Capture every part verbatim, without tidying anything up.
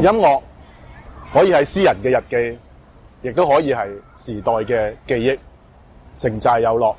音樂可以係詩人嘅日記，亦都可以係時代嘅記憶，城寨有落。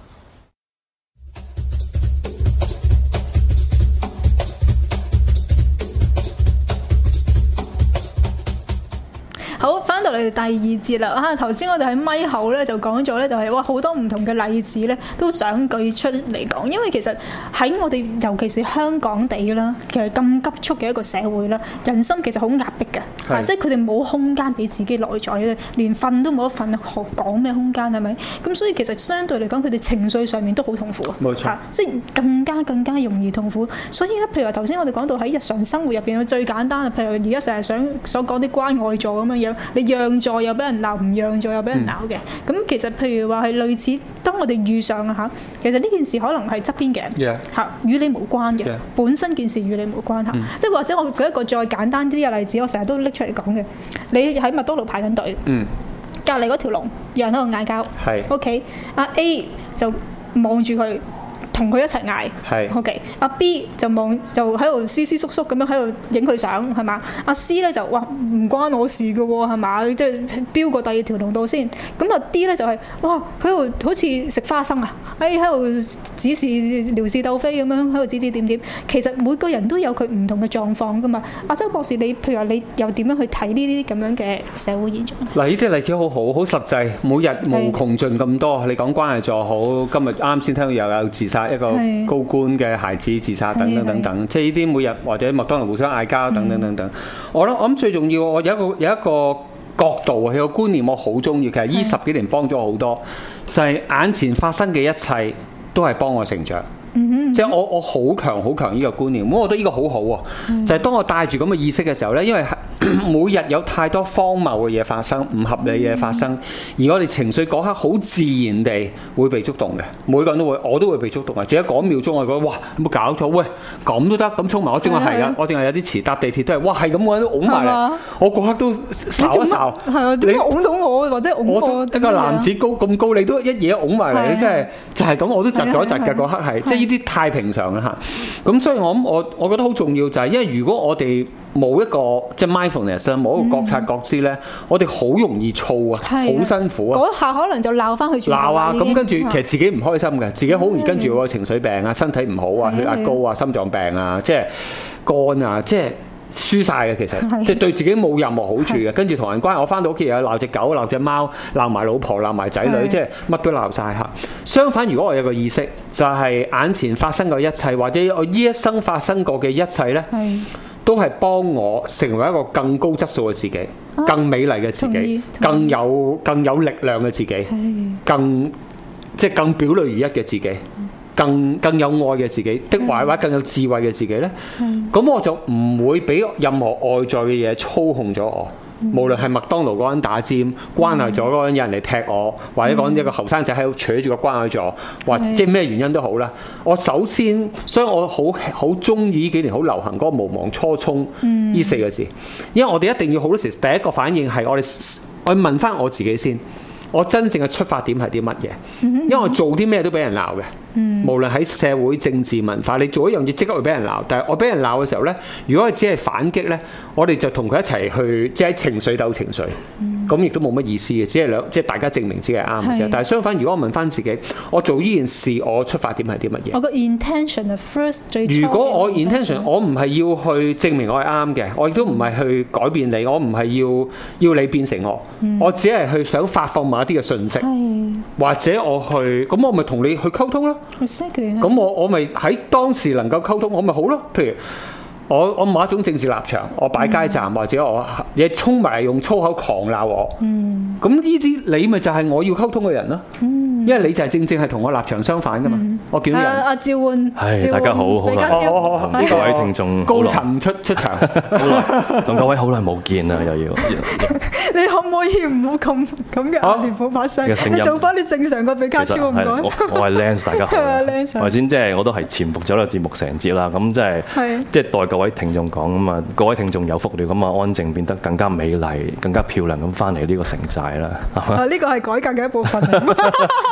好，翻到嚟第二節啦。啊，頭先我哋喺咪後咧就講咗咧，就係哇好多唔同嘅例子咧，都想舉出嚟講。因為其實喺我哋尤其是香港地啦，其實咁急速嘅一個社會啦，人心其實好壓迫嘅，啊，即係佢哋冇空間俾自己內在咧，連瞓都冇得瞓，學講咩空間係咪？咁所以其實相對嚟講，佢哋情緒上面都好痛苦啊。 冇錯， 啊，即係更加更加容易痛苦。所以咧，譬如話頭先我哋講到喺日常生活入邊，最簡單啊，譬如而家成日想所講啲關愛座咁樣樣。你讓座又俾人鬧，唔讓座又俾人鬧嘅。咁、嗯、其實譬如話係類似，當我哋遇上啊嚇，其實呢件事可能係側邊嘅人嚇，與你無關嘅， yeah. 本身件事與你無關嚇。嗯、即係或者我舉一個再簡單啲嘅例子，我成日都拎出嚟講嘅。你喺麥當勞排緊隊，隔離嗰條龍有人喺度嗌交，係 OK， 阿 A 就望住佢。同佢一齊嗌，OK。阿 B 就望就喺度斯斯縮縮咁樣喺度影佢相，係嘛？阿 C 咧就哇唔關我事嘅喎，係嘛？即係飆過第二條龍道先。咁啊 D 咧就係、是、哇喺度好似食花生啊，喺喺度指示撩事鬥非咁樣喺度指指點點。其實每個人都有佢唔同嘅狀況噶嘛。阿周博士，你譬如話你又點樣去睇呢啲咁樣嘅社會現象？ 嗱，呢啲例子好好，好實際，每日無窮盡咁多。你講關係座好，今日啱先聽到又有自殺。一個高官嘅孩子自殺等等等等，即係呢啲每日或者麥當勞互相嗌交等等等等。我諗我諗最重要，我有一個有一個角度，有個觀念我好中意。其實呢十幾年幫咗好多，就係眼前發生嘅一切都係幫我成長。即係我我好強好強呢個觀念，咁我覺得呢個好好喎。就係當我帶住咁嘅意識嘅時候呢，因為每日有太多荒謬嘅嘢發生，唔合理嘅嘢發生，而我哋情緒嗰刻好自然地會被觸動嘅。每個人都會，我都會被觸動啊！只係嗰秒鐘我覺得哇，有冇搞錯？喂，咁都得咁衝埋？我正話係啊，我淨係有啲遲搭地鐵都係，哇係咁我都擁埋嚟，我嗰刻都睄一睄。係啊，點解擁到我或者擁我？一個男子高咁高，你都一嘢擁埋嚟，即係就係咁，我都窒咗一窒嘅嗰刻係，即係呢啲太平常啦嚇。咁所以我諗我我覺得好重要就係，因為如果我哋冇一個即係 mindfulness 冇一個覺察覺知咧，我哋好容易躁啊，好辛苦啊。嗰下可能就鬧翻去鬧啊，咁跟住其實自己唔開心嘅，自己好容易跟住個情緒病啊，身體唔好啊，血壓高啊，心臟病啊，即係肝啊，即係輸晒嘅其實，即係對自己冇任何好處嘅。跟住同人關係，我翻到屋企又鬧隻狗、鬧隻貓、鬧埋老婆、鬧埋仔女，即係乜都鬧晒嚇。相反，如果我有個意識，就係眼前發生嘅一切，或者我呢一生發生過嘅一切咧，都係幫我成為一個更高質素嘅自己，更美麗嘅自己，更有更有力量嘅自己，更即係更表裏如一嘅自己，更更有愛嘅自己，的話或者更有智慧嘅自己呢，咁我就唔會俾任何外在嘅嘢操控咗我。無論係麥當勞嗰陣打尖，關係座嗰陣有人嚟踢我，或者講一個後生仔喺度扯住個關係座，或者即係咩原因都好啦。我首先，所以我好好中意呢幾年好流行嗰個無忘初衷呢四個字，因為我哋一定要好多時第一個反應係我哋我問翻我自己先，我真正嘅出發點係啲乜嘢？因為我做啲咩都俾人鬧嘅。嗯、無論喺社會、政治、文化，你做一樣嘢即刻會俾人鬧。但係我俾人鬧嘅時候呢，如果我只係反擊呢，我哋就同佢一齊去即係情緒鬥情緒，咁亦都冇乜意思嘅。只係兩即係大家證明自己係啱嘅啫。但係相反，如果我問翻自己，我做呢件事，我出發點係啲乜嘢？我個 intention first 最初。如果我 intention，我唔係要去證明我係啱嘅，我亦都唔係去改變你，我唔係要要你變成我，嗯、我只係去想發放某一啲嘅訊息，或者我去咁，我咪同你去溝通咯。咁我我咪喺當時能夠溝通，我咪好咯。譬如我我某一種政治立場，我擺街站、嗯、或者我嘢衝埋用粗口狂鬧我，咁呢啲你咪就係我要溝通嘅人咯。嗯因為你就係正正係同我立場相反噶嘛，嗯、我見到人。阿趙煥，係大家好，好耐，同各位聽眾高層出出場，同各位好耐冇見啦，又要。你可唔可以唔好咁咁嘅阿田普把聲？你做翻啲正常個比卡超唔該。我我係 Lance， 大家好。頭先即係我都係潛伏咗個節目成節啦，咁即係即係代各位聽眾講咁啊，各位聽眾有福了，咁啊安靜變得更加美麗、更加漂亮咁翻嚟呢個城寨啦。啊，呢個係改革嘅一部分。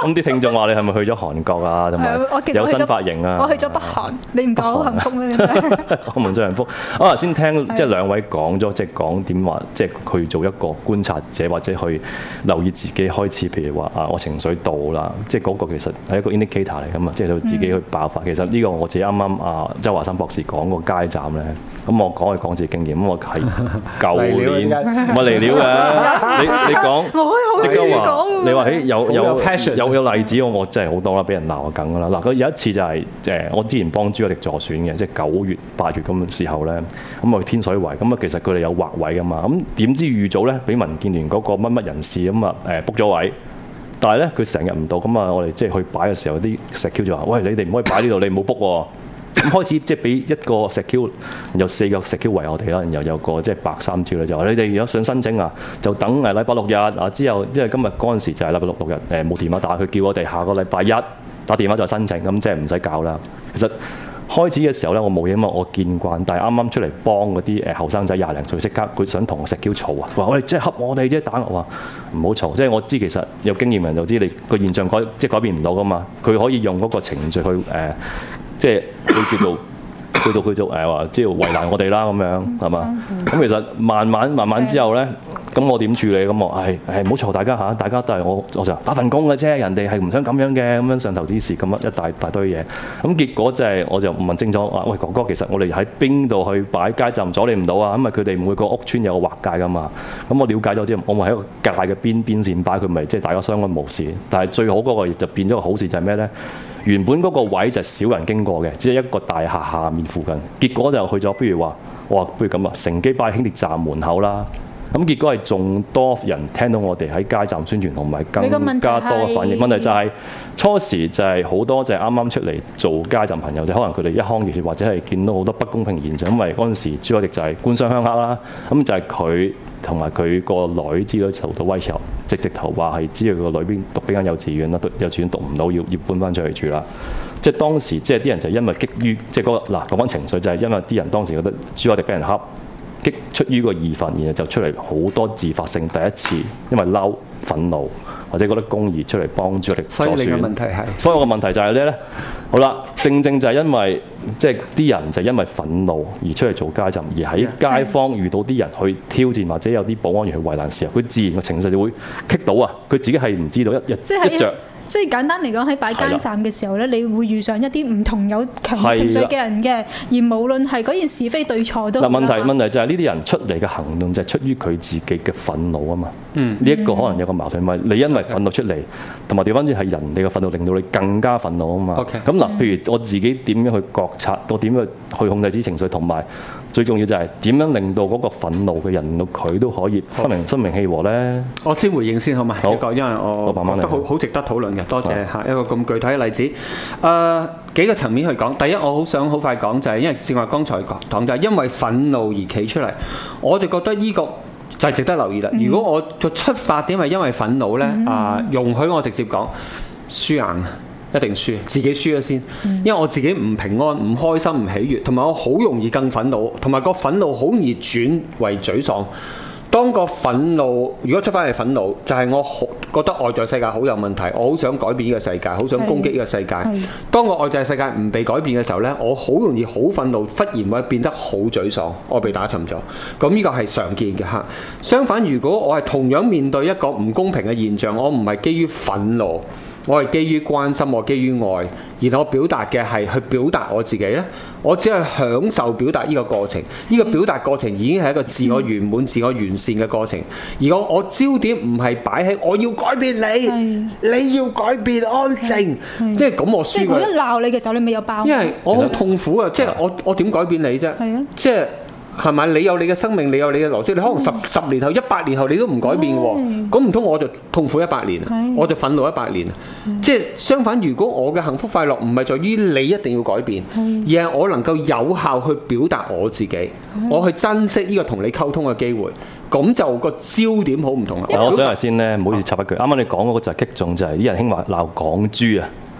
咁啲聽眾話你係咪去咗韓國啊？同埋有新髮型啊？ 我去咗北韓，你唔講好幸福咩？ 我們最幸福。我頭先聽即係兩位講咗，即係講點話，即係去做一個觀察者，或者去留意自己開始，譬如話啊，我情緒到啦，即係嗰個其實係一個 indicator 嚟㗎嘛，即係自己去爆發。其實呢個我自己啱啱啊周華山博士講個街站咧，咁我講係講自己經驗，咁我係舊年唔係嚟料嘅，你你講，即刻話你話誒有有有有有例子，我我真係好多啦，俾人鬧梗㗎啦。嗱，佢有一次就係誒我之前幫朱凱廸助選嘅，即係九月八月咁嘅時候咧，咁去天水圍，咁啊其實佢哋有劃位㗎嘛，咁點知預早咧俾民建聯嗰個乜乜人士咁啊誒 book 咗位。但係咧，佢成日唔到，咁啊，我哋即係去擺嘅時候，啲石 Q 就話：喂，你哋唔可以擺呢度，你唔好 book 喎。咁開始即係俾一個石 Q，有四個石 Q 圍我哋啦，然後有個即係白衫照咧，就話你哋如果想申請啊，就等誒禮拜六日啊之後，即係今日嗰陣時就係禮拜六六日誒冇電話打，佢叫我哋下個禮拜一打電話再申請，咁即係唔使搞啦。其實開始嘅時候咧，我冇嘢嘛，我見慣，但係啱啱出嚟幫嗰啲誒後生仔廿零歲，即刻佢想同石 Q 嘈啊，話我哋即係恰我哋啫，打我話唔好嘈，即係我知其實有經驗人就知你個現象改即係改變唔到噶嘛，佢可以用嗰個程序去誒、呃，即係佢叫做。去到佢就誒話，即係為難我哋啦咁樣，係嘛？咁其實慢慢慢慢之後咧，咁我點處理？咁我係誒唔好嘈大家嚇，大家都係我我就打份工嘅啫，人哋係唔想咁樣嘅，咁樣上頭指示咁一大大堆嘢。咁結果就係、是、我就問清楚話，喂哥哥，其實我哋喺邊度去擺街站阻你唔到啊？因為佢哋每個屋村有個劃界噶嘛。咁我了解咗之後，我咪喺個界嘅邊邊線擺，佢咪即係大家相安無事。但係最好嗰個就變咗個好事就係咩咧？原本嗰個位就少人經過嘅，只係一個大廈下面附近。結果就去咗，不如話，我話不如咁啊，乘機擺喺輕鐵站門口啦。咁結果係仲多人聽到我哋喺街站宣傳，同埋更加多嘅反應。問題就係、是、初時就係好多就係啱啱出嚟做街站朋友，就可能佢哋一腔熱血，或者係見到好多不公平現象。因為嗰陣時朱凱廸就係官商鄉黑啦，咁就係佢同埋佢個女之類受到威脅，直直頭話係知道佢個女邊讀邊間幼稚園啦，幼稚園讀唔到，要要搬翻出去住啦。即係當時即係啲人就因為激於即係嗰個嗱講翻情緒，就係因為啲人當時覺得朱凱廸俾人恰。激出於個義憤，然後就出嚟好多自發性第一次，因為嬲、憤怒或者覺得公義出嚟幫朱凱廸助選。所以你嘅問題係，所以我嘅問題就係咧咧，好啦，正正就係因為即係啲人就因為憤怒而出嚟做街站，而喺街坊遇到啲人去挑戰或者有啲保安員去為難時候，佢自然個情緒就會激到啊！佢自己係唔知道一日一着。 即係簡單嚟講，喺擺街站嘅時候咧，你會遇上一啲唔同有強情緒嘅人嘅，而無論係嗰件是非對錯都。嗱問題問題就係呢啲人出嚟嘅行動就係出於佢自己嘅憤怒啊嘛。嗯，呢一個可能有個矛盾，咪你因為憤怒出嚟，同埋調翻轉係人哋嘅憤怒令到你更加憤怒啊嘛。OK。咁嗱，譬如我自己點樣去覺察，我點樣去控制啲情緒，同埋最重要就係點樣令到嗰個憤怒嘅人，令到佢都可以心平心平氣和咧。我先回應先好嘛？好，因為我覺得好好值得討論嘅。多謝嚇一個咁具體嘅例子。誒、呃、幾個層面去講。第一，我好想好快講就係、是，因為正話剛才講就係因為憤怒而企出嚟，我就覺得呢個就係值得留意啦。嗯、如果我個出發點係因為憤怒咧，啊、呃、容許我直接講輸硬。一定輸，自己輸咗先，因為我自己唔平安、唔開心、唔喜悅，同埋我好容易更憤怒，同埋個憤怒好容易轉為沮喪。當個憤怒如果出翻嚟憤怒，就係、是、我好覺得外在世界好有問題，我好想改變呢個世界，好想攻擊呢個世界。當個外在世界唔被改變嘅時候呢，我好容易好憤怒，忽然會變得好沮喪，我被打沉咗。咁呢個係常見嘅嚇。相反，如果我係同樣面對一個唔公平嘅現象，我唔係基於憤怒。我係基於關心，我基於愛，然後我表達嘅係去表達我自己呢，我只係享受表達呢個過程。呢、這個表達過程已經係一個自我圓滿、自我完善嘅過程。而我我焦點唔係擺喺我要改變你，你要改變安靜，即係咁我輸佢。即係我一鬧你嘅時候，你咪有爆。因為我好痛苦啊！即係我我點改變你啫？即係。係咪？你有你嘅生命，你有你嘅邏輯，你可能十十年後、一百年後你都唔改變喎。咁唔通我就痛苦一百年，我就憤怒一百年。即係相反，如果我嘅幸福快樂唔係在於你一定要改變，而係我能夠有效去表達我自己，我去珍惜呢個同你溝通嘅機會，咁就個焦點好唔同啦。我想話先咧，唔好意思插一句，啱啱你講嗰個就係擊中，就係、是、啲人興話鬧港豬啊。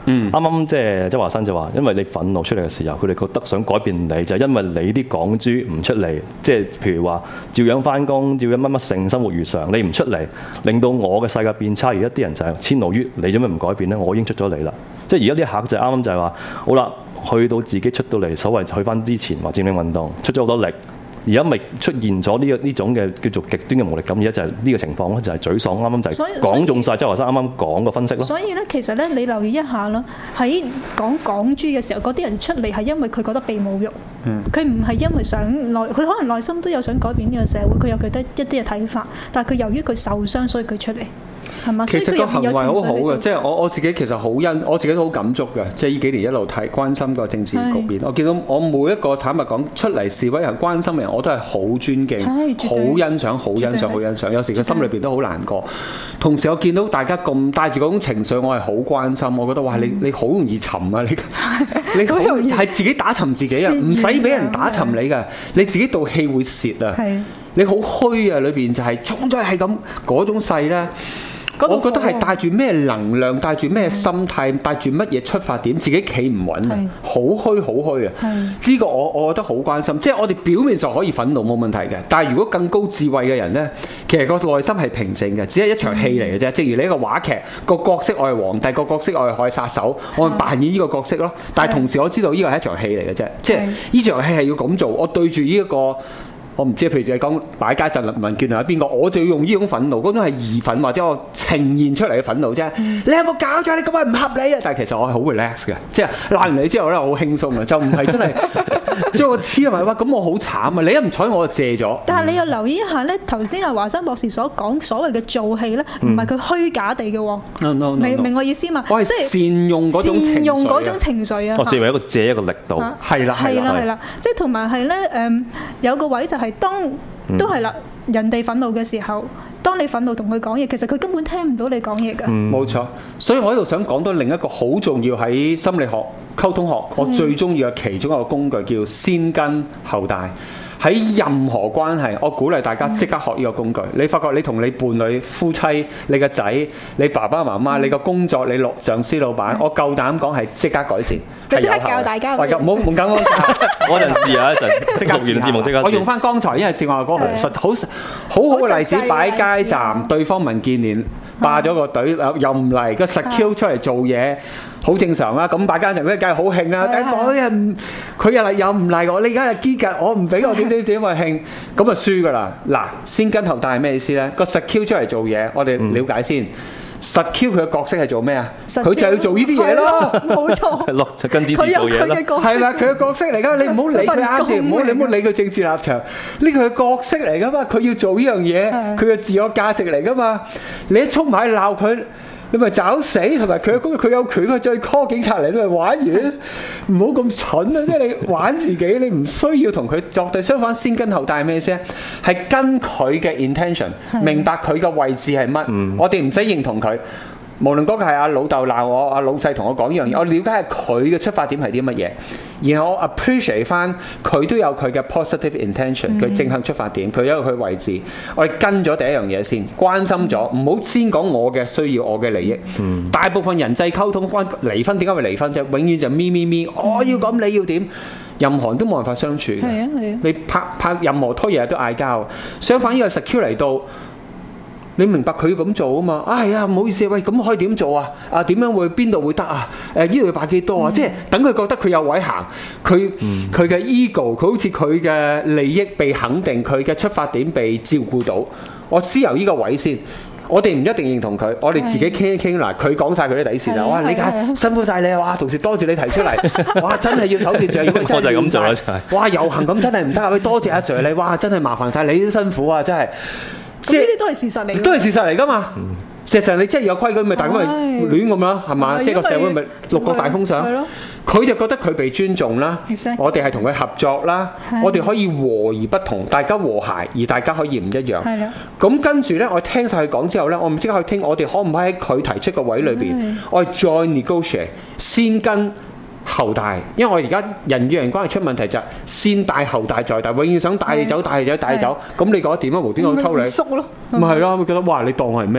啱啱即係周華山就話，因為你憤怒出嚟嘅時候，佢哋覺得想改變你，就係、因為你啲港豬唔出嚟，即係譬如話照樣翻工，照樣乜乜性生活如常，你唔出嚟，令到我嘅世界變差。而一啲人就係遷怒於你，做咩唔改變呢？我已經出咗嚟啦。即係而家啲客就係啱啱就係話，好啦，去到自己出到嚟，所謂去翻之前話佔領運動，出咗好多力。而家咪出現咗呢個呢種嘅叫做極端嘅無力感，而家就係呢個情況咯，就係沮喪。啱啱就係講中晒周華山啱啱講個分析咯。 所以咧，其實咧，你留意一下啦，喺講港豬嘅時候，嗰啲人出嚟係因為佢覺得被侮辱，佢唔係因為想內，佢可能內心都有想改變呢個社會，佢有佢得一啲嘅睇法，但係佢由於佢受傷，所以佢出嚟。 其實個行為好好嘅，即係我我自己其實好欣，我自己都好感觸嘅。即係呢幾年一路睇關心個政治局面，我見到我每一個坦白講出嚟示威人關心嘅人，我都係好尊敬、好欣賞、好欣賞、好欣賞。有時佢心裏邊都好難過。同時我見到大家咁帶住嗰種情緒，我係好關心。我覺得哇，你你好容易沉啊！你你好容易係自己打沉自己啊！唔使俾人打沉你㗎，你自己道氣會泄啊！你好虛啊！裏邊就係衝咗係咁嗰種勢咧。我覺得係帶住咩能量，帶住咩心態，帶住乜嘢出發點，自己企唔穩啊！好虛，好虛啊！呢個我我覺得好關心。即係我哋表面上可以憤怒冇問題嘅，但係如果更高智慧嘅人呢，其實個內心係平靜嘅，只係一場戲嚟嘅啫。正如你一個話劇個角色，我係皇帝，個角色我係海殺手，我係扮演呢個角色咯。但係同時我知道呢個係一場戲嚟嘅啫，即係呢場戲係要咁做。我對住呢一個。我唔知，譬如就係講擺街陣民建聯係邊個，我就要用呢種憤怒，嗰種係義憤或者我呈現出嚟嘅憤怒啫。嗯、你有冇搞錯？你咁樣唔合理啊！但係其實我係好 relax 嘅，即係鬧完你之後咧，我好輕鬆嘅，就唔係真係即係我黐埋話咁我好慘啊！你一唔睬我就借咗。但係你又留意一下咧，頭先阿華山博士所講所謂嘅做戲咧，唔係佢虛假地嘅喎。No, no, no, 明明我意思嘛？我係善用嗰種善用嗰種情緒啊！我借為一個借一個力度，係啦係啦係啦，即係同埋係咧誒有個位就係當都係啦，人哋憤怒嘅時候，當你憤怒同佢講嘢，其實佢根本聽唔到你講嘢㗎。冇錯，所以我喺度想講到另一個好重要喺心理學溝通學，我最中意嘅其中一個工具叫先跟後帶。喺任何關係，我鼓勵大家即刻學呢個工具。你發覺你同你伴侶、夫妻、你個仔、你爸爸媽媽、你個工作、你老上司、老闆，我夠膽講係即刻改善，係有效。即刻教大家。喂，唔好唔緊我，我陣試下一陣，即刻完節目即刻。我用翻剛才，因為正話嗰個實好好好嘅例子，擺街站，對方民建聯霸咗個隊，又唔嚟，個實 Q 出嚟做嘢。好正常啦，咁擺街站咧，梗係好興啦。梗係嗰人佢又嚟又唔嚟我，你而家係基格，我唔俾我點點點咪興，咁啊輸噶啦。嗱，先跟後帶係咩意思咧？個實 Q 出嚟做嘢，我哋了解先。實 Q 佢嘅角色係做咩啊？佢就要做呢啲嘢咯。冇錯，落就跟之前做嘢啦。係啦，佢嘅角色嚟噶，你唔好理佢啱先，唔好你唔好理佢政治立場。呢個係角色嚟噶嘛，佢要做呢樣嘢，佢嘅自我價值嚟噶嘛。你一衝埋去鬧佢。你咪找死，同埋佢佢有權，佢再 call 警察嚟，你咪玩完，唔好咁蠢啊！即係你玩自己，你唔需要同佢作對。相反，先跟後帶係咩先？係跟佢嘅 intention，明白佢嘅位置係乜。嗯、我哋唔使認同佢，無論嗰個係阿老豆鬧我，阿老細同我講呢樣嘢，我了解下佢嘅出發點係啲乜嘢，然後我 appreciate 翻佢都有佢嘅 positive intention，佢、嗯、正向出發點，佢有佢位置，我哋跟咗第一樣嘢先，關心咗，唔好、嗯、先講我嘅需要，我嘅利益。嗯、大部分人際溝通關離婚點解會離婚啫？永遠就咪咪咪，我要咁你要點？任何人都冇辦法相處嘅。係啊係啊，你拍拍任何拖嘢都嗌交。相反呢個 secure 嚟到。你明白佢要咁做啊嘛？啊係啊，唔好意思，喂，咁可以點做啊？啊點樣會邊度會得啊？誒呢度要擺幾多啊？嗯、即係等佢覺得佢有位行，佢佢嘅 ego，佢好似佢嘅利益被肯定，佢嘅出發點被照顧到。我先由呢個位先，我哋唔一定認同佢，我哋自己傾一傾嗱，佢講晒佢啲底線啦。哇！理解辛苦晒你啊！哇！同事多謝你提出嚟，哇！真係要守秩序，如果真係我就係咁做啦，就係哇！遊行咁真係唔得啊！喂，多謝阿 Sir 你，哇！真係麻煩晒你都辛苦啊！真係。即係呢啲都係事實嚟，都係事實嚟㗎嘛。嗯、事實上你真係有規矩，咪大家咪亂咁啦，係嘛？即係個社會咪六個大風上。佢就覺得佢被尊重啦，我哋係同佢合作啦，我哋可以和而不同，大家和諧，而大家可以唔一樣。咁跟住呢，我聽晒佢講之後呢，我唔即刻去聽，我哋可唔可以喺佢提出個位裏邊，我哋再 negotiate，先跟後帶，因為我而家人與人關係出問題就係先帶後帶再帶，永遠想帶你走帶你走帶你走，咁你覺得點啊？無端端抽你，縮咯，咪係咯，會覺得哇你當我係咩啊？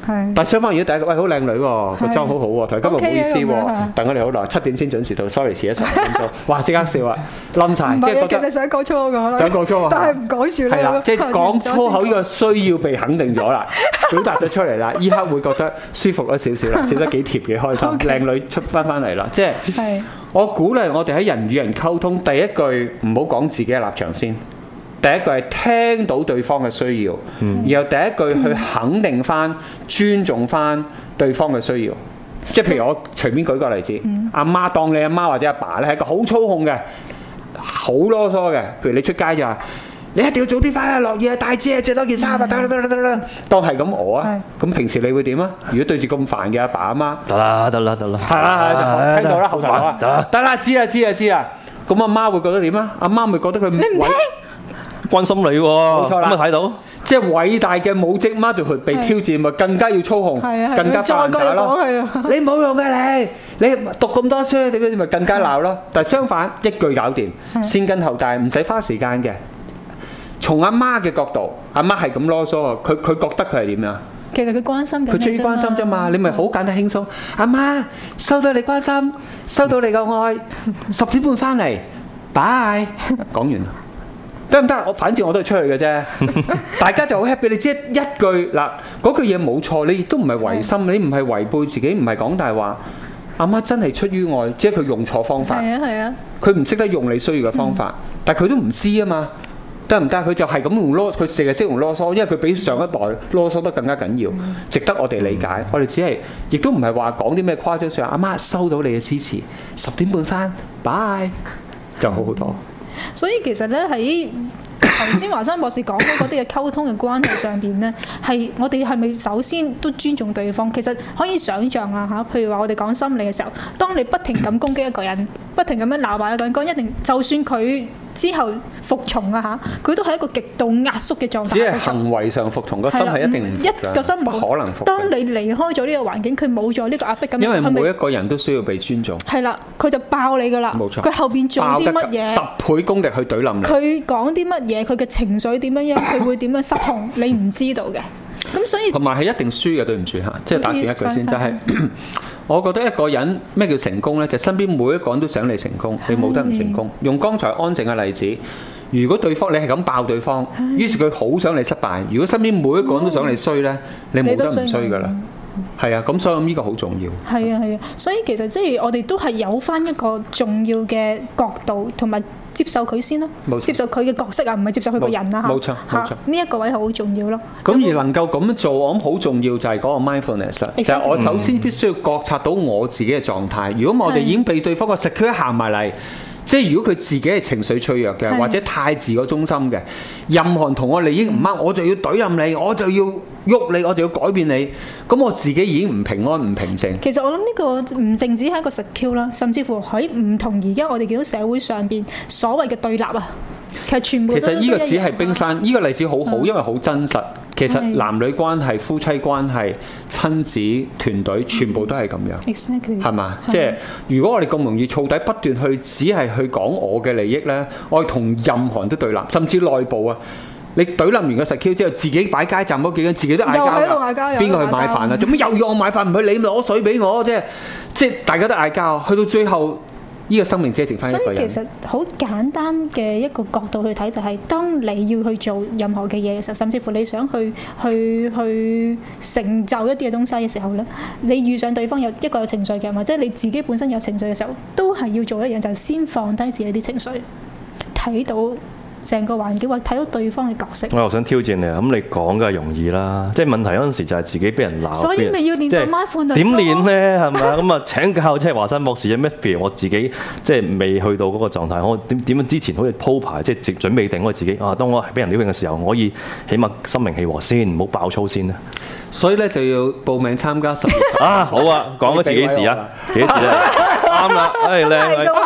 係。 但係相反，如果第一個喂好靚女喎，個妝好好喎，同今日唔好意思喎，等我哋好耐，七點先準時到 ，sorry 遲咗十分鐘，哇！即刻笑啊，冧晒，即係覺得其實想講粗口㗎， 想講粗口， 但係唔講住啦。 係啦，即係講粗口呢個需要被肯定咗啦，表達咗出嚟啦，依刻會覺得舒服咗少少啦，笑得幾貼幾開心，靚女出翻翻嚟啦，即係我鼓勵我哋喺人與人溝通，第一句唔好講自己嘅立場先。第一句係聽到對方嘅需要，嗯、然後第一句去肯定翻、尊重翻對方嘅需要。即係譬如我隨便舉個例子，阿、嗯、媽當你阿媽或者阿爸咧係個好操控嘅、好囉嗦嘅。譬如你出街就話，你一定要早啲翻去落雨啊，大姐着多件衫啊，得啦得啦得啦，當係咁我啊。咁平時你會點啊？如果對住咁煩嘅阿爸阿媽， 得啦得啦得啦， 係啦係，聽到啦後頭啊，得啦得啦，知啊知啊知啊。咁阿媽會覺得點啊？阿媽咪覺得佢你唔聽。 關心你喎，冇錯啦，咁咪睇到， 即係偉大嘅母職 motherhood 被挑戰，咪更加要操控，更加扮假咯。你冇用嘅你，你讀咁多書，點解咪更加鬧咯？但係相反，一句搞掂，先跟後帶，唔使花時間嘅。從阿媽嘅角度，阿媽係咁囉嗦啊，佢佢覺得佢係點樣？ 其實佢關心緊， 佢最關心啫嘛。你咪好簡單輕鬆。阿媽收到你關心，收到你個愛，十點半翻嚟，拜。講完啦。得唔得？我反正我都係出去嘅啫，大家就好 happy。你知一句嗱，嗰句嘢冇錯，你亦都唔係違心，你唔係違背自己，唔係講大話。阿媽真係出於愛，只係佢用錯方法。係啊係啊，佢唔識得用你需要嘅方法，嗯、但係佢都唔知啊嘛。得唔得？佢就係咁用囉，佢成日識用囉嗦，因為佢比上一代囉嗦得更加緊要，值得我哋理解。嗯、我哋只係，亦都唔係話講啲咩誇張說話。阿媽收到你嘅支持，十點半翻，拜就好好多。 所以其實咧喺頭先華山博士講到嗰啲嘅溝通嘅關係上邊咧，係我哋係咪首先都尊重對方？其實可以想像啊嚇，譬如話我哋講心理嘅時候，當你不停咁攻擊一個人，不停咁樣鬧壞一個人，講一定就算佢之後服從啊嚇，佢都係一個極度壓縮嘅狀態。只係行為上服從，個心係一定唔服㗎， 一個心冇可能服。 當你離開咗呢個環境，佢冇咗呢個壓迫感。 因為每一個人都需要被尊重。 係啦，佢就爆你㗎啦。冇錯。佢後邊做啲乜嘢？ 十倍功力去懟冧你。 佢講啲乜嘢？佢嘅情緒點樣樣？佢會點樣失控？你唔知道嘅。咁所以同埋係一定輸嘅，對唔住嚇，即係打斷一句先，就係我覺得一個人咩叫成功呢？就係身邊每一個人都想你成功，你冇得唔成功。用剛才安靜嘅例子。如果對方你係咁爆對方，於是佢好想你失敗。如果身邊每一個人都想你衰呢，你冇得唔衰噶啦。係啊，咁所以呢個好重要。 係啊係啊，所以其實即係我哋都係有翻一個重要嘅角度，同埋接受佢先咯。冇錯，接受佢嘅角色啊，唔係接受佢個人啊嚇。冇錯冇錯，呢一個位係好重要咯。 咁而能夠咁樣做，我諗好重要就係嗰個 mindfulness 啦。就係我首先必須要覺察到我自己嘅狀態。如果我哋已經被對方個 secure 行埋嚟。即係如果佢自己係情緒脆弱嘅，或者太自我中心嘅，任何人同我利益唔啱，我就要懟冧你，我就要喐你，我就要改變你。咁我自己已經唔平安、唔平靜。 其實我諗呢個唔淨止係一個 secure 啦，甚至乎喺唔同而家我哋見到社會上邊所謂嘅對立啊，其實全部都其實呢個只係冰山，呢個例子好好，因為好真實。其實男女關係、夫妻關係、親子團隊，全部都係咁樣。 Exactly。 係嘛？即係如果我哋咁容易燥底，不斷去只係去講我嘅利益咧，我係同任何人都對立，甚至內部啊，你懟冧完個 secure 之後，自己擺街站嗰幾個自己都嗌交㗎。邊個去買飯啊？做咩又要我買飯？唔去你攞水俾我？即係即係大家都嗌交，去到最後。呢個生命只係剩翻一個人。 所以其實好簡單嘅一個角度去睇，就係當你要去做任何嘅嘢嘅時候，甚至乎你想去去去成就一啲嘅東西嘅時候咧，你遇上對方有一個有情緒嘅，或者你自己本身有情緒嘅時候，都係要做一樣，就係先放低自己啲情緒，睇到成個環境，或睇到對方嘅角色。 我又想挑戰你啊！咁你講嘅容易啦，即係問題嗰陣時就係自己俾人鬧， 所以咪要練習 mindfulness。 點練咧？係咪啊？咁啊請教即係華山博士嘅咩？譬如我自己即係未去到嗰個狀態，我點點樣之前好似鋪排，即係準備定我自己啊。當我係俾人撩興嘅時候，我可以起碼心平氣和先，唔好爆粗先啦。 所以咧就要報名參加十月啊！好啊，講咗自己時啊，幾時啊？啱啦，唉靚女。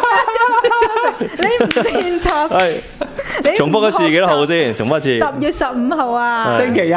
你唔練習？ 係。重複一次幾多號先？重複一次。 十月十五號啊， 星期日。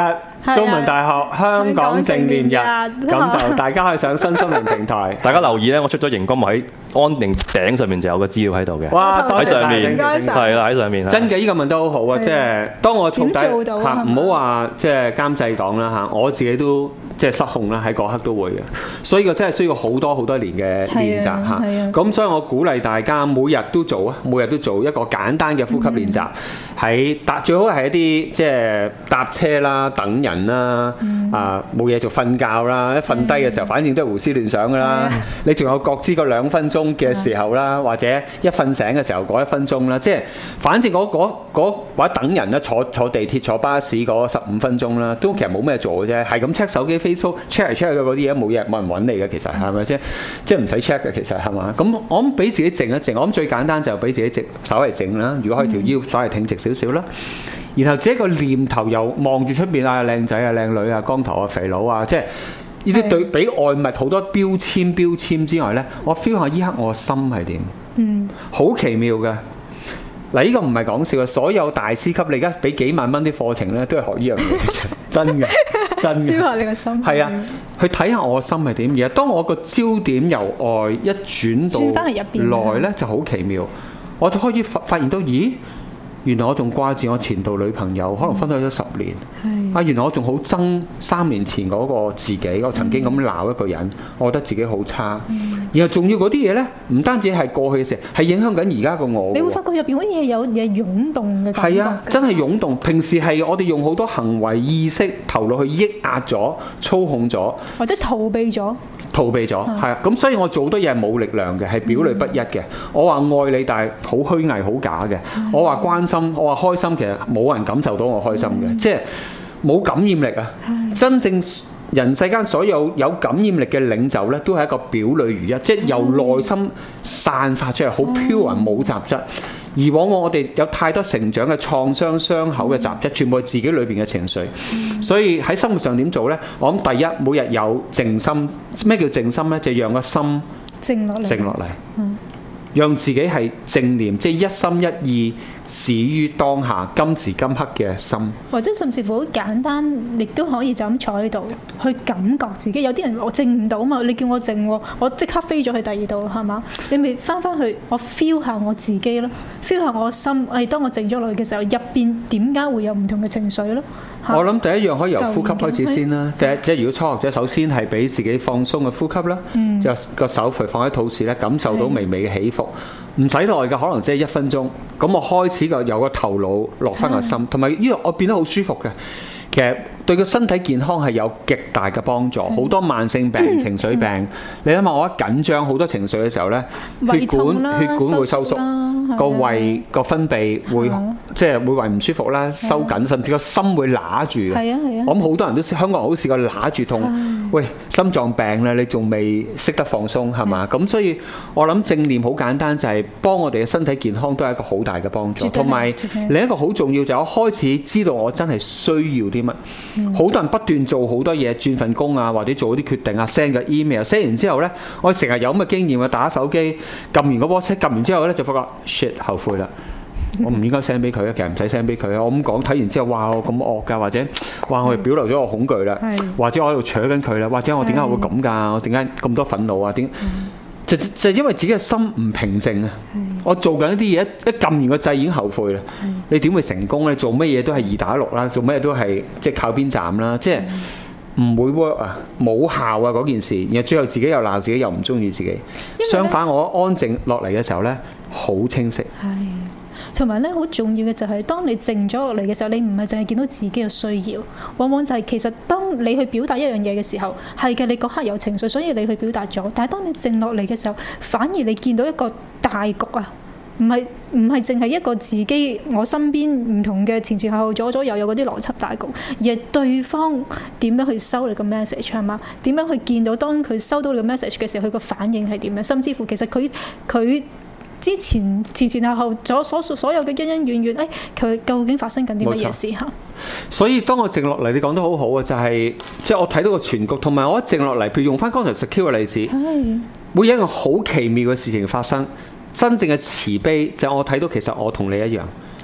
中文大學香港正念日，咁就大家可以上新心靈平台， 大家留意咧，我出咗熒光幕喺安寧頂上面就有個資料喺度嘅。 哇， 喺上面， 唔該晒係啦，喺上面。 真嘅，呢個問得好好啊！即係當我從底嚇，唔好話即係監製講啦嚇，我自己都即係失控啦，喺嗰刻都會嘅。所以個真係需要好多好多年嘅練習嚇。咁所以我鼓勵大家每日都做啊，每日都做一個簡單嘅呼吸練習。喺搭最好係一啲即係搭車啦、等人啦、啊冇嘢做瞓覺啦，一瞓低嘅時候，反正都係胡思亂想㗎啦。你仲有覺知嗰兩分鐘嘅時候啦，或者一瞓醒嘅時候嗰一分鐘啦，即係反正嗰嗰嗰或者等人啦，坐坐地鐵、坐巴士嗰十五分鐘啦，都其實冇咩做嘅啫，係咁 check 手機 Facebook check 嚟 check 去嗰啲嘢冇嘢，冇人揾你嘅其實係咪先？即係唔使 check 嘅其實係嘛？咁我諗俾自己靜一靜，我諗最簡單就俾自己靜，稍為靜啦。如果可以條腰稍為挺直少少啦，然後自己個念頭又望住出邊啊，靚仔啊、靚女啊、光頭啊、肥佬啊，即係呢啲對比外物好多標籤標籤之外咧，我 feel 下依刻我個心係點？嗯，好奇妙嘅。嗱，呢個唔係講笑嘅，所有大師級你而家俾幾萬蚊啲課程咧，都係學呢樣嘢，真嘅，真嘅。 feel 下你個心。 係啊，去睇下我個心係點。而家當我個焦點由外一轉到內咧，就好奇妙。我就開始發發現到，咦？原來我仲掛住我前度女朋友，可能分開咗十年。啊，原來我仲好憎三年前嗰個自己，我曾經咁鬧一個人，我覺得自己好差。然後仲要嗰啲嘢呢，唔單止係過去嘅事，係影響緊而家個我。 你會發覺入邊嗰啲嘢有嘢湧動嘅感覺。 係啊，真係湧動。平時係我哋用好多行為意識投落去抑壓咗、操控咗， 或者逃避咗。 逃避咗，係啊，咁所以我做好多嘢係冇力量嘅，係表裏不一嘅。我話愛你，但係好虛偽、好假嘅。我話關心，我話開心，其實冇人感受到我開心嘅，即係冇感染力啊！真正人世間所有有感染力嘅領袖呢，都係一個表裏如一，即係由內心散發出嚟，好 pure 冇雜質。而往往我哋有太多成長嘅創傷傷口嘅雜質，全部係自己裏邊嘅情緒。所以喺生活上點做呢？我諗第一，每日有靜心。咩叫靜心呢？就讓個心靜落嚟，靜落嚟，嗯，讓自己係正念，即係一心一意始於當下今時今刻嘅心。或者甚至乎好簡單，亦都可以就咁坐喺度去感覺自己。有啲人我靜唔到嘛，你叫我靜，我即刻飛咗去第二度，係嘛？你咪翻翻去，我 feel 下我自己咯 ，feel 下我心。誒，當我靜咗落去嘅時候，入邊點解會有唔同嘅情緒咯？我諗第一樣可以由呼吸開始先啦。即係即係如果初學者，首先係俾自己放鬆嘅呼吸啦，嗯、就個手扶放喺肚臍咧，感受到微微嘅起伏，唔使耐嘅，可能即係一分鐘。咁我開始個由個頭腦落翻個心，同埋呢個我變得好舒服嘅。其實對個身體健康係有極大嘅幫助。好多慢性病、情緒病，你諗下，我一緊張好多情緒嘅時候咧，血管血管會收縮，個胃個分泌會即係會胃唔舒服啦，收緊，甚至個心會揦住嘅。係啊係啊！我諗好多人都香港人好試過揦住痛。喂，心臟病咧，你仲未識得放鬆係嘛？咁所以我諗正念好簡單，就係幫我哋嘅身體健康都係一個好大嘅幫助。同埋另一個好重要就係我開始知道我真係需要啲乜。好多人不斷做好多嘢，轉份工啊，或者做啲決定啊 ，send 個 email，send 完之後呢，我成日有咁嘅經驗啊，打手機撳完個 WhatsApp，撳完之後呢，就發覺 shit 後悔啦，我唔應該 send 俾佢啊，其實唔使 send 俾佢啊，我咁講睇完之後，哇我咁惡㗎，或者哇我哋表露咗我恐懼啦，或者我喺度扯緊佢啦，或者我點解會咁㗎？我點解咁多憤怒啊？點？就就因為自己嘅心唔平靜啊！我做緊一啲嘢，一撳完個掣已經後悔啦。你點會成功咧？做乜嘢都係二打六啦，做乜嘢都係即係靠邊站啦，即係唔會 work 啊，冇效啊嗰件事。然後最後自己又鬧自己，又唔中意自己。相反，我安靜落嚟嘅時候咧，好清晰。同埋咧，好重要嘅就係當你靜咗落嚟嘅時候，你唔係淨係見到自己嘅需要，往往就係其實當你去表達一樣嘢嘅時候，係嘅，你嗰刻有情緒，所以你去表達咗。但係當你靜落嚟嘅時候，反而你見到一個大局啊，唔係唔係淨係一個自己我身邊唔同嘅前前後後左左右右嗰啲邏輯大局，而係對方點樣去收你個 message 係嘛？點樣去見到當佢收到你個 message 嘅時候，佢個反應係點樣？甚至乎其實佢佢。之前前前後後所所所有嘅恩恩怨怨，誒佢究竟發生緊啲乜嘢事嚇？所以當我靜落嚟，你講得好好啊，就係即係我睇到個全局，同埋我一靜落嚟，譬如用翻剛才 secure 嘅例子，會有一個好奇妙嘅事情發生。真正嘅慈悲就係我睇到其實我同你一樣，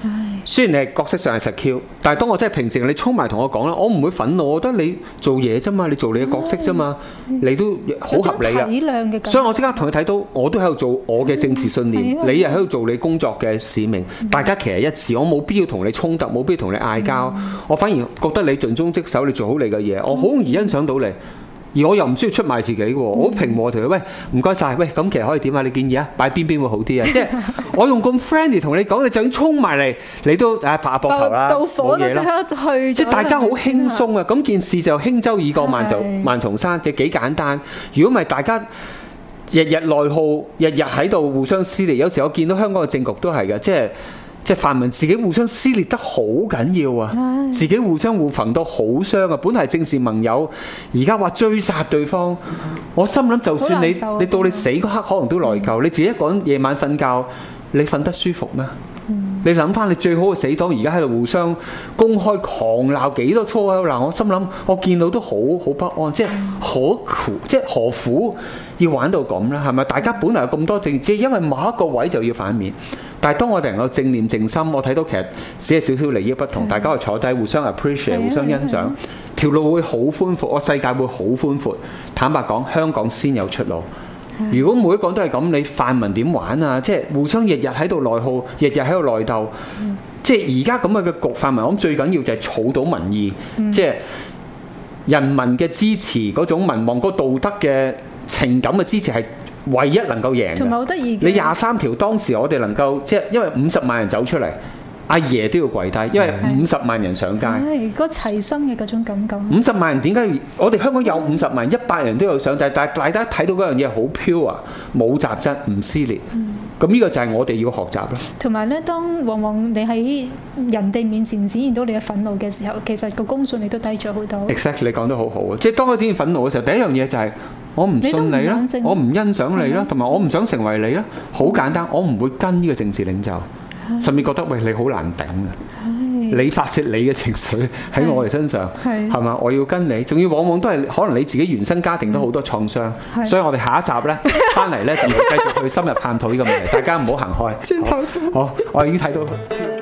雖然你係角色上係secure，但係當我真係平靜，你衝埋同我講啦，我唔會憤怒，我覺得你做嘢啫嘛，你做你嘅角色啫嘛，你都好合理啊。所以我即刻同佢睇到，我都喺度做我嘅政治信念，你又喺度做你工作嘅使命，大家其實一致，我冇必要同你衝突，冇必要同你嗌交，我反而覺得你盡忠職守，你做好你嘅嘢，我好容易欣賞到你。而我又唔需要出賣自己喎，我好平和同佢，喂，唔該晒，喂，咁其實可以點啊？你建議啊，擺邊邊會好啲啊？即係我用咁 friendly 同你講，你就算衝埋嚟，你都誒拍下膊頭啦，冇嘢啦。即係大家好輕鬆啊！咁件事就輕舟已過萬就萬重山，即係幾簡單。如果唔係大家日日內耗，日日喺度互相撕裂，有時我見到香港嘅政局都係嘅，即係。即係泛民自己互相撕裂得好緊要啊！自己互相互焚到好傷啊！本來係政治盟友，而家話追殺對方，我心諗就算你你到你死嗰刻，可能都內疚。你自己一個人夜晚瞓覺，你瞓得舒服咩？你諗翻你最好嘅死黨，而家喺度互相公開狂鬧幾多粗口嗱，我心諗我見到都好好不安，即係何苦，即係何苦要玩到咁咧？係咪？大家本來有咁多政治，因為某一個位就要反面。但係當我哋能夠正念正心，我睇到其實只係少少利益不同，大家去坐低互相 appreciate、互相欣賞，條路會好寬闊，我世界會好寬闊。坦白講，香港先有出路。如果每一個都係咁，你泛民點玩啊？即係互相日日喺度內耗，日日喺度內鬥。嗯、即係而家咁嘅嘅局，泛民我諗最緊要就係儲到民意，嗯、即係人民嘅支持，嗰種民望、嗰個道德嘅情感嘅支持係唯一能夠贏嘅。同埋好得意嘅，你廿三條當時我哋能夠即係因為五十萬人走出嚟。阿爺都要跪低，因為五十萬人上街， 係嗰齊心嘅嗰種感覺。 五十萬人點解？我哋香港有五十萬，一百人都有上街，但係大家睇到嗰樣嘢好 pure 啊，冇雜質，唔撕裂。咁呢、嗯、個就係我哋要學習咯。同埋咧，當往往你喺人哋面前展現到你嘅憤怒嘅時候，其實個公信力都低咗好多。Exactly， 你講得好好啊！即係當我展現憤怒嘅時候，第一樣嘢就係我唔信你啦，我唔欣賞你啦，同埋我唔想成為你啦。好簡單，我唔會跟呢個政治領袖。甚至覺得喂你好難頂啊！你發泄你嘅情緒喺我哋身上，係嘛？我要跟你，仲要往往都係可能你自己原生家庭都好多創傷，所以我哋下一集咧翻嚟咧就繼續去深入探討呢個問題，大家唔好行開。好，好，我已經睇到。